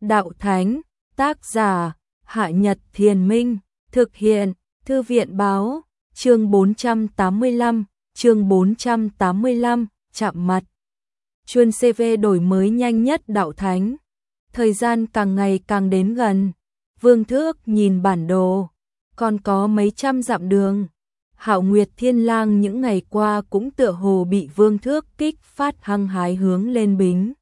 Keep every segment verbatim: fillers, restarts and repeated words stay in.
Đạo Thánh, tác giả, Hạ Nhật Thiền Minh, thực hiện, Thư viện báo, chương bốn trăm tám mươi lăm, chương bốn trăm tám mươi lăm, chạm mặt. Chuyên xê vê đổi mới nhanh nhất Đạo Thánh. Thời gian càng ngày càng đến gần. Vương Thước nhìn bản đồ, còn có mấy trăm dặm đường. Hạo Nguyệt Thiên Lang những ngày qua cũng tựa hồ bị Vương Thước kích phát hăng hái hướng lên bính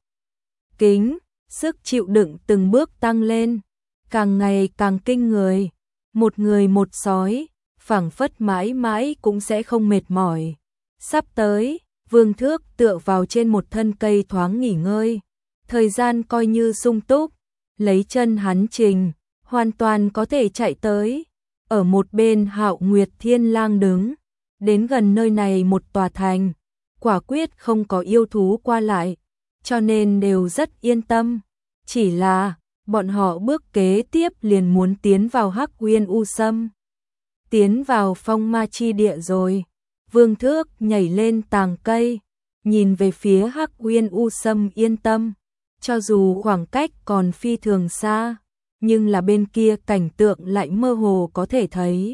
kính, sức chịu đựng từng bước tăng lên, càng ngày càng kinh người. Một người một sói, phảng phất mãi mãi cũng sẽ không mệt mỏi. Sắp tới, Vương Thước tựa vào trên một thân cây thoáng nghỉ ngơi. Thời gian coi như sung túc, lấy chân hắn trình, hoàn toàn có thể chạy tới. Ở một bên Hạo Nguyệt Thiên Lang đứng, đến gần nơi này một tòa thành, quả quyết không có yêu thú qua lại, cho nên đều rất yên tâm. Chỉ là, bọn họ bước kế tiếp liền muốn tiến vào Hắc Uyên U Sâm. Tiến vào phong ma chi địa rồi. Vương Thước nhảy lên tàng cây, nhìn về phía Hắc Uyên U Sâm yên tâm. Cho dù khoảng cách còn phi thường xa, nhưng là bên kia cảnh tượng lại mơ hồ có thể thấy.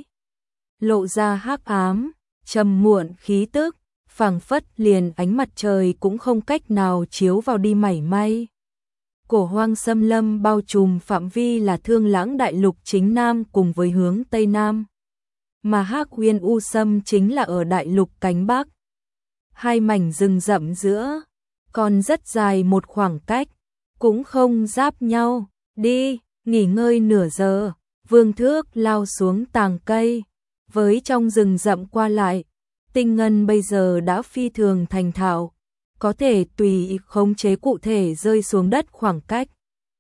Lộ ra hắc ám, trầm muộn khí tức, phảng phất liền ánh mặt trời cũng không cách nào chiếu vào đi mảy may. Cổ hoang xâm lâm bao trùm phạm vi là Thương Lãng Đại Lục chính nam cùng với hướng Tây Nam. Mà Hắc Uyên U Sâm chính là ở Đại Lục cánh Bắc. Hai mảnh rừng rậm giữa, còn rất dài một khoảng cách, cũng không giáp nhau. Đi, nghỉ ngơi nửa giờ, Vương Thước lao xuống tàng cây, với trong rừng rậm qua lại. Tinh ngân bây giờ đã phi thường thành thạo, có thể tùy ý khống chế cụ thể rơi xuống đất khoảng cách.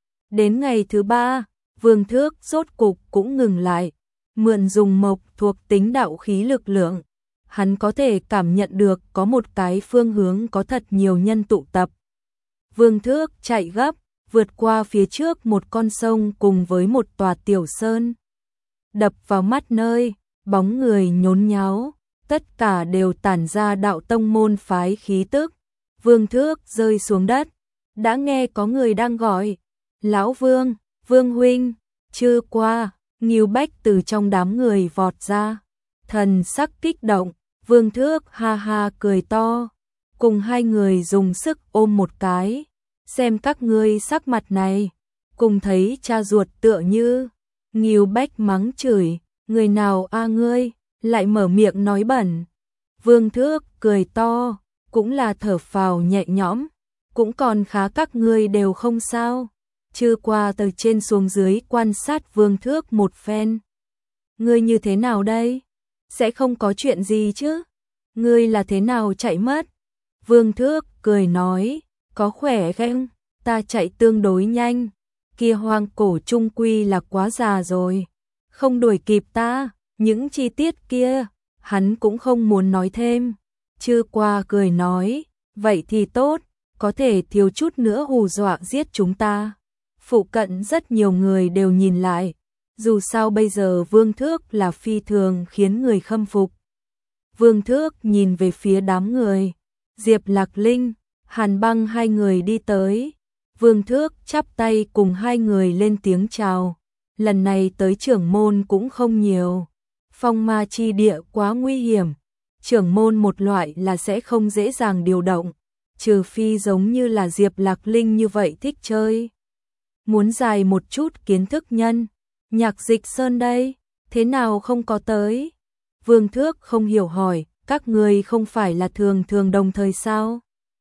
Đến ngày thứ ba, Vương Thước rốt cục cũng ngừng lại, mượn dùng mộc thuộc tính đạo khí lực lượng. Hắn có thể cảm nhận được có một cái phương hướng có thật nhiều nhân tụ tập. Vương Thước chạy gấp, vượt qua phía trước một con sông cùng với một tòa tiểu sơn. Đập vào mắt nơi, bóng người nhốn nháo, tất cả đều tản ra đạo tông môn phái khí tức. Vương Thước rơi xuống đất, đã nghe có người đang gọi. Lão Vương, Vương Huynh, chưa qua, Ngưu Bách từ trong đám người vọt ra. Thần sắc kích động, Vương Thước ha ha cười to, cùng hai người dùng sức ôm một cái. Xem các ngươi sắc mặt này, cùng thấy cha ruột tựa như. Ngưu Bách mắng chửi, người nào a ngươi, lại mở miệng nói bẩn. Vương Thước cười to, cũng là thở phào nhẹ nhõm, cũng còn khá các ngươi đều không sao. Chưa qua từ trên xuống dưới quan sát Vương Thước một phen. Ngươi như thế nào đây? Sẽ không có chuyện gì chứ? Ngươi là thế nào chạy mất? Vương Thước cười nói, có khỏe không? Ta chạy tương đối nhanh, kia hoang cổ trung quy là quá già rồi, không đuổi kịp ta. Những chi tiết kia, hắn cũng không muốn nói thêm. Chưa qua cười nói, vậy thì tốt, có thể thiếu chút nữa hù dọa giết chúng ta. Phụ cận rất nhiều người đều nhìn lại, dù sao bây giờ Vương Thước là phi thường khiến người khâm phục. Vương Thước nhìn về phía đám người, Diệp Lạc Linh, Hàn Băng hai người đi tới. Vương Thước chắp tay cùng hai người lên tiếng chào. Lần này tới trưởng môn cũng không nhiều. Phong ma chi địa quá nguy hiểm. Trưởng môn một loại là sẽ không dễ dàng điều động, trừ phi giống như là Diệp Lạc Linh như vậy thích chơi. Muốn dài một chút kiến thức nhân. Nhạc Dịch Sơn đây, thế nào không có tới? Vương Thước không hiểu hỏi, các người không phải là thường thường đồng thời sao?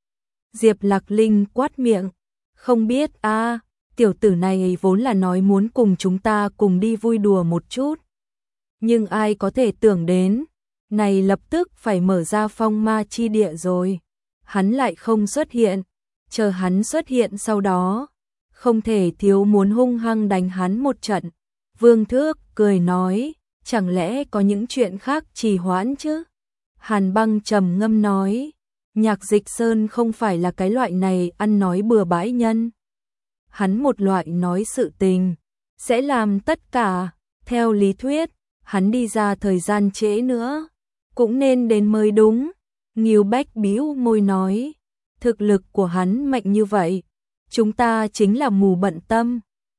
Diệp Lạc Linh quát miệng, không biết a, à, tiểu tử này vốn là nói muốn cùng chúng ta cùng đi vui đùa một chút. Nhưng ai có thể tưởng đến, này lập tức phải mở ra phong ma chi địa rồi. Hắn lại không xuất hiện, chờ hắn xuất hiện sau đó, không thể thiếu muốn hung hăng đánh hắn một trận. Vương Thước cười nói, chẳng lẽ có những chuyện khác trì hoãn chứ? Hàn Băng trầm ngâm nói, Nhạc Dịch Sơn không phải là cái loại này ăn nói bừa bãi nhân. Hắn một loại nói sự tình, sẽ làm tất cả. Theo lý thuyết, hắn đi ra thời gian trễ nữa, cũng nên đến mới đúng. Ngưu Bách bĩu môi nói, thực lực của hắn mạnh như vậy, chúng ta chính là mù bận tâm,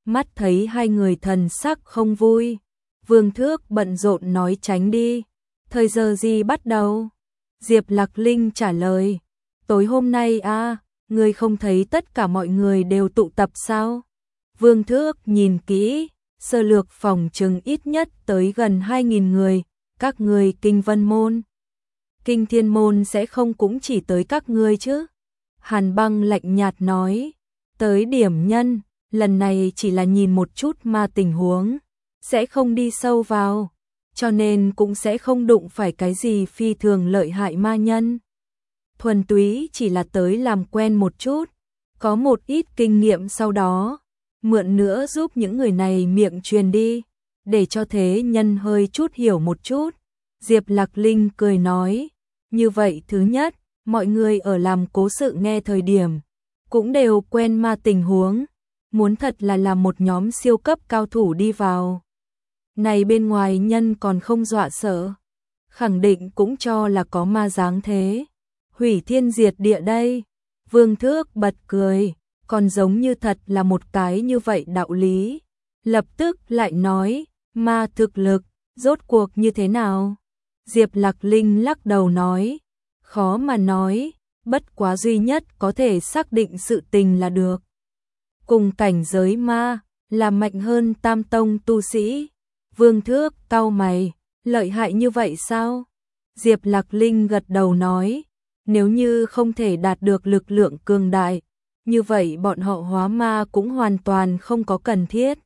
mắt thấy hai người thần sắc không vui. Vương Thước bận rộn nói tránh đi. Thời giờ gì bắt đầu? Diệp Lạc Linh trả lời. Tối hôm nay à, ngươi không thấy tất cả mọi người đều tụ tập sao? Vương Thước nhìn kỹ, sơ lược phòng chừng ít nhất tới gần hai nghìn người, các ngươi Kinh Vân Môn. Kinh Thiên Môn sẽ không cũng chỉ tới các ngươi chứ? Hàn Băng lạnh nhạt nói, tới điểm nhân, lần này chỉ là nhìn một chút mà tình huống, sẽ không đi sâu vào, cho nên cũng sẽ không đụng phải cái gì phi thường lợi hại ma nhân. Thuần túy chỉ là tới làm quen một chút, có một ít kinh nghiệm sau đó, mượn nữa giúp những người này miệng truyền đi, để cho thế nhân hơi chút hiểu một chút. Diệp Lạc Linh cười nói, như vậy thứ nhất, mọi người ở làm cố sự nghe thời điểm, cũng đều quen ma tình huống, muốn thật là làm một nhóm siêu cấp cao thủ đi vào. Này bên ngoài nhân còn không dọa sợ, khẳng định cũng cho là có ma dáng thế. Hủy thiên diệt địa đây. Vương Thước bật cười, còn giống như thật là một cái như vậy đạo lý. Lập tức lại nói, ma thực lực, rốt cuộc như thế nào? Diệp Lạc Linh lắc đầu nói, khó mà nói, bất quá duy nhất có thể xác định sự tình là được. Cùng cảnh giới ma, là mạnh hơn tam tông tu sĩ. Vương Thước cau mày, lợi hại như vậy sao? Diệp Lạc Linh gật đầu nói, nếu như không thể đạt được lực lượng cường đại, như vậy bọn họ hóa ma cũng hoàn toàn không có cần thiết.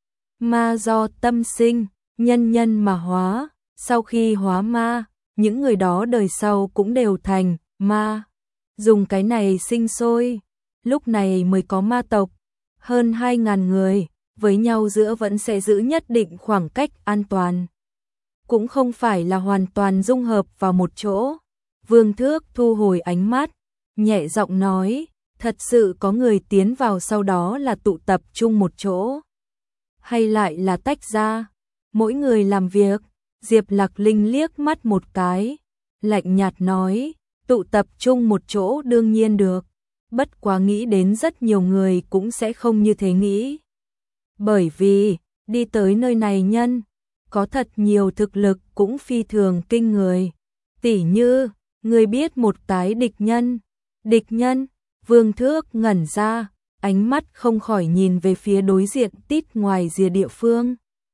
Ma do tâm sinh, nhân nhân mà hóa, sau khi hóa ma, những người đó đời sau cũng đều thành ma. Dùng cái này sinh sôi, lúc này mới có ma tộc, hơn hai ngàn người, với nhau giữa vẫn sẽ giữ nhất định khoảng cách an toàn. Cũng không phải là hoàn toàn dung hợp vào một chỗ. Vương Thước thu hồi ánh mắt, nhẹ giọng nói, thật sự có người tiến vào sau đó là tụ tập chung một chỗ. Hay lại là tách ra, mỗi người làm việc. Diệp Lạc Linh liếc mắt một cái, lạnh nhạt nói, tụ tập chung một chỗ đương nhiên được, bất quá nghĩ đến rất nhiều người cũng sẽ không như thế nghĩ. Bởi vì, đi tới nơi này nhân, có thật nhiều thực lực cũng phi thường kinh người. Tỉ như, người biết một cái địch nhân. Địch nhân, Vương Thước ngẩn ra, ánh mắt không khỏi nhìn về phía đối diện tít ngoài rìa địa phương.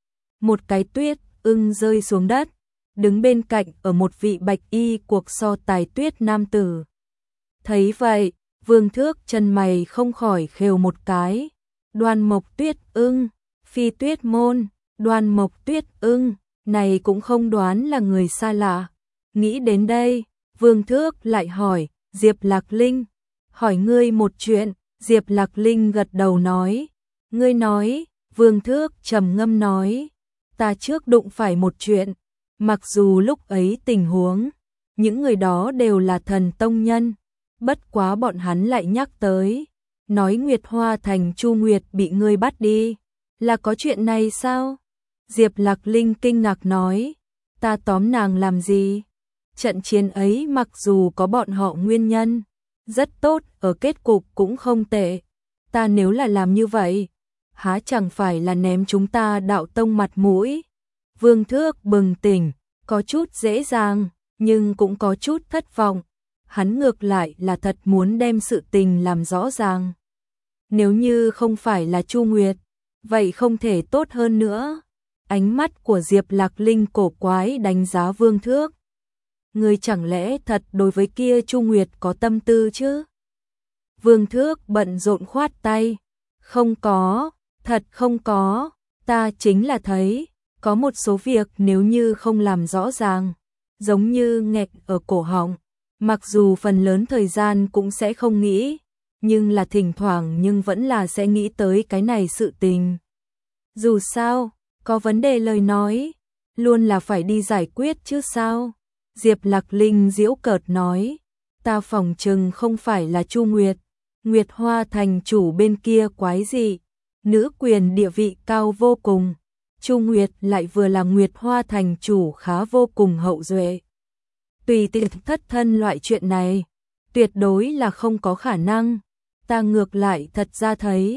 Một cái tuyết ưng rơi xuống đất, đứng bên cạnh ở một vị bạch y cuộc so tài tuyết nam tử. Thấy vậy, Vương Thước chân mày không khỏi khều một cái. Đoan Mộc Tuyết Ưng, Phi Tuyết Môn, Đoan Mộc Tuyết Ưng, này cũng không đoán là người xa lạ. Nghĩ đến đây, Vương Thước lại hỏi, Diệp Lạc Linh, hỏi ngươi một chuyện. Diệp Lạc Linh gật đầu nói, ngươi nói. Vương Thước trầm ngâm nói, ta trước đụng phải một chuyện, mặc dù lúc ấy tình huống, những người đó đều là thần tông nhân, bất quá bọn hắn lại nhắc tới, nói Nguyệt Hoa Thành Chu Nguyệt bị ngươi bắt đi, là có chuyện này sao? Diệp Lạc Linh kinh ngạc nói, ta tóm nàng làm gì? Trận chiến ấy mặc dù có bọn họ nguyên nhân, rất tốt, ở kết cục cũng không tệ, ta nếu là làm như vậy, há chẳng phải là ném chúng ta đạo tông mặt mũi? Vương Thước bừng tỉnh, có chút dễ dàng, nhưng cũng có chút thất vọng. Hắn ngược lại là thật muốn đem sự tình làm rõ ràng. Nếu như không phải là Chu Nguyệt, vậy không thể tốt hơn nữa. Ánh mắt của Diệp Lạc Linh cổ quái đánh giá Vương Thước. Người chẳng lẽ thật đối với kia Chu Nguyệt có tâm tư chứ? Vương Thước bận rộn khoát tay. Không có, thật không có, ta chính là thấy, có một số việc nếu như không làm rõ ràng, giống như nghẹt ở cổ họng, mặc dù phần lớn thời gian cũng sẽ không nghĩ, nhưng là thỉnh thoảng nhưng vẫn là sẽ nghĩ tới cái này sự tình. Dù sao, có vấn đề lời nói, luôn là phải đi giải quyết chứ sao? Diệp Lạc Linh giễu cợt nói, ta phỏng chừng không phải là Chu Nguyệt, Nguyệt Hoa Thành chủ bên kia quái gì, nữ quyền địa vị cao vô cùng, Chu Nguyệt lại vừa là Nguyệt Hoa Thành chủ khá vô cùng hậu duệ. Tùy tiện thất thân loại chuyện này, tuyệt đối là không có khả năng, ta ngược lại thật ra thấy,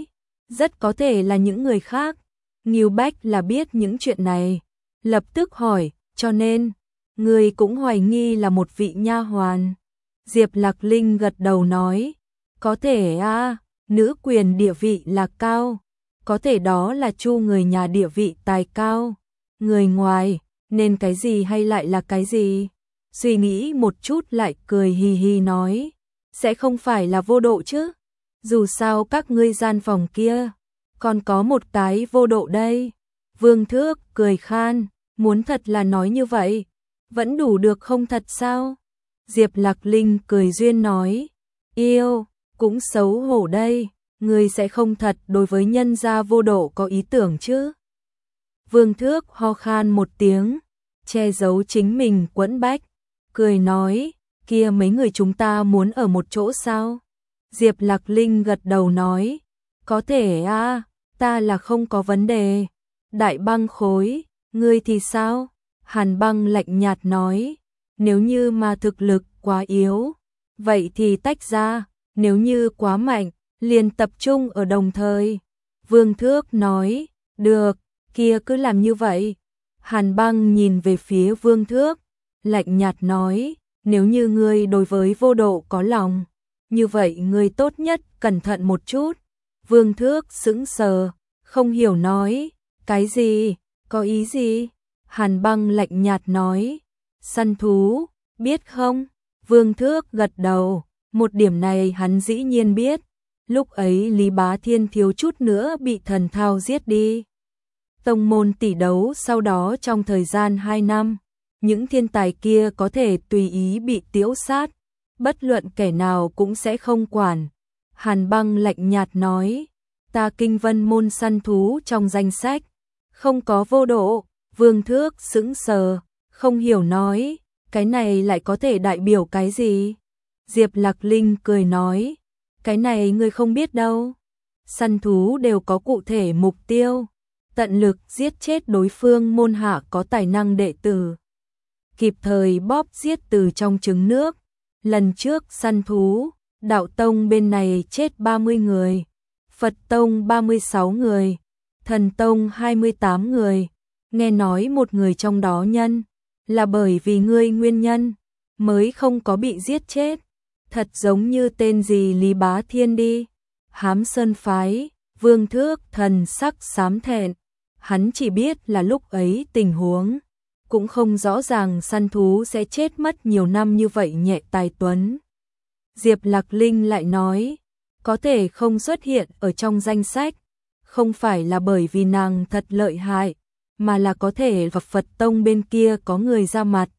Rất có thể là những người khác. Ngưu Bách là biết những chuyện này, lập tức hỏi, cho nên, người cũng hoài nghi là một vị nha hoàn. Diệp Lạc Linh gật đầu nói, có thể a, nữ quyền địa vị là cao, có thể đó là Chu người nhà địa vị tài cao, người ngoài, nên cái gì hay lại là cái gì? Suy nghĩ một chút lại cười hì hì nói, sẽ không phải là vô độ chứ? Dù sao các ngươi gian phòng kia, còn có một cái vô độ đây. Vương Thước cười khan, muốn thật là nói như vậy, vẫn đủ được không thật sao? Diệp Lạc Linh cười duyên nói, yêu, cũng xấu hổ đây, người sẽ không thật đối với nhân gia vô độ có ý tưởng chứ? Vương Thước ho khan một tiếng, che giấu chính mình quẫn bách, cười nói, kia mấy người chúng ta muốn ở một chỗ sao? Diệp Lạc Linh gật đầu nói, có thể a, ta là không có vấn đề. Đại Băng khối, ngươi thì sao? Hàn Băng lạnh nhạt nói, nếu như mà thực lực quá yếu, vậy thì tách ra, nếu như quá mạnh, liền tập trung ở đồng thời. Vương Thước nói, được, kia cứ làm như vậy. Hàn Băng nhìn về phía Vương Thước, lạnh nhạt nói, nếu như ngươi đối với vô độ có lòng, như vậy ngươi tốt nhất cẩn thận một chút. Vương Thước sững sờ, không hiểu nói, cái gì, có ý gì? Hàn Băng lạnh nhạt nói, săn thú, biết không? Vương Thước gật đầu, một điểm này hắn dĩ nhiên biết, lúc ấy Lý Bá Thiên thiếu chút nữa bị Thần Thao giết đi. Tông môn tỷ đấu sau đó trong thời gian hai năm, những thiên tài kia có thể tùy ý bị tiễu sát, bất luận kẻ nào cũng sẽ không quản. Hàn Băng lạnh nhạt nói, ta Kinh Vân môn săn thú trong danh sách, không có vô độ. Vương Thước sững sờ, không hiểu nói, cái này lại có thể đại biểu cái gì? Diệp Lạc Linh cười nói, cái này ngươi không biết đâu. Săn thú đều có cụ thể mục tiêu, tận lực giết chết đối phương môn hạ có tài năng đệ tử, kịp thời bóp giết từ trong trứng nước. Lần trước săn thú, Đạo Tông bên này chết ba mươi người, Phật Tông ba mươi sáu người, Thần Tông hai mươi tám người. Nghe nói một người trong đó nhân, là bởi vì ngươi nguyên nhân, mới không có bị giết chết. Thật giống như tên gì Lý Bá Thiên đi. Hám Sơn phái, Vương Thước thần sắc xám thẹn. Hắn chỉ biết là lúc ấy tình huống, cũng không rõ ràng săn thú sẽ chết mất nhiều năm như vậy nhẹ tài tuấn. Diệp Lạc Linh lại nói, có thể không xuất hiện ở trong danh sách, không phải là bởi vì nàng thật lợi hại, mà là có thể vào Phật Tông bên kia có người ra mặt.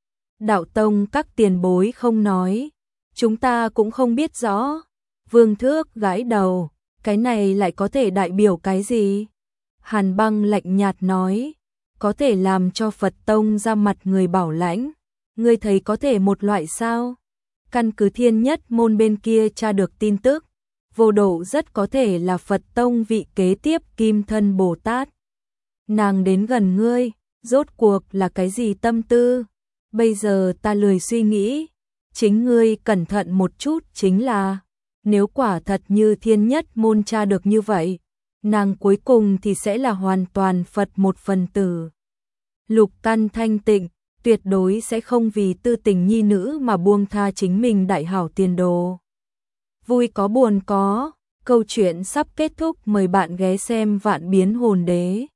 Đạo Tông các tiền bối không nói, chúng ta cũng không biết rõ. Vương Thước gãi đầu, cái này lại có thể đại biểu cái gì? Hàn Băng lạnh nhạt nói, có thể làm cho Phật Tông ra mặt người bảo lãnh. Ngươi thấy có thể một loại sao? Căn cứ Thiên Nhất môn bên kia tra được tin tức, vô độ rất có thể là Phật Tông vị kế tiếp Kim Thân Bồ Tát. Nàng đến gần ngươi, rốt cuộc là cái gì tâm tư? Bây giờ ta lười suy nghĩ, chính ngươi cẩn thận một chút chính là, nếu quả thật như Thiên Nhất môn tra được như vậy, nàng cuối cùng thì sẽ là hoàn toàn Phật một phần tử. Lục căn thanh tịnh, tuyệt đối sẽ không vì tư tình nhi nữ mà buông tha chính mình đại hảo tiền đồ. Vui có buồn có, câu chuyện sắp kết thúc, mời bạn ghé xem Vạn Biến Hồn Đế.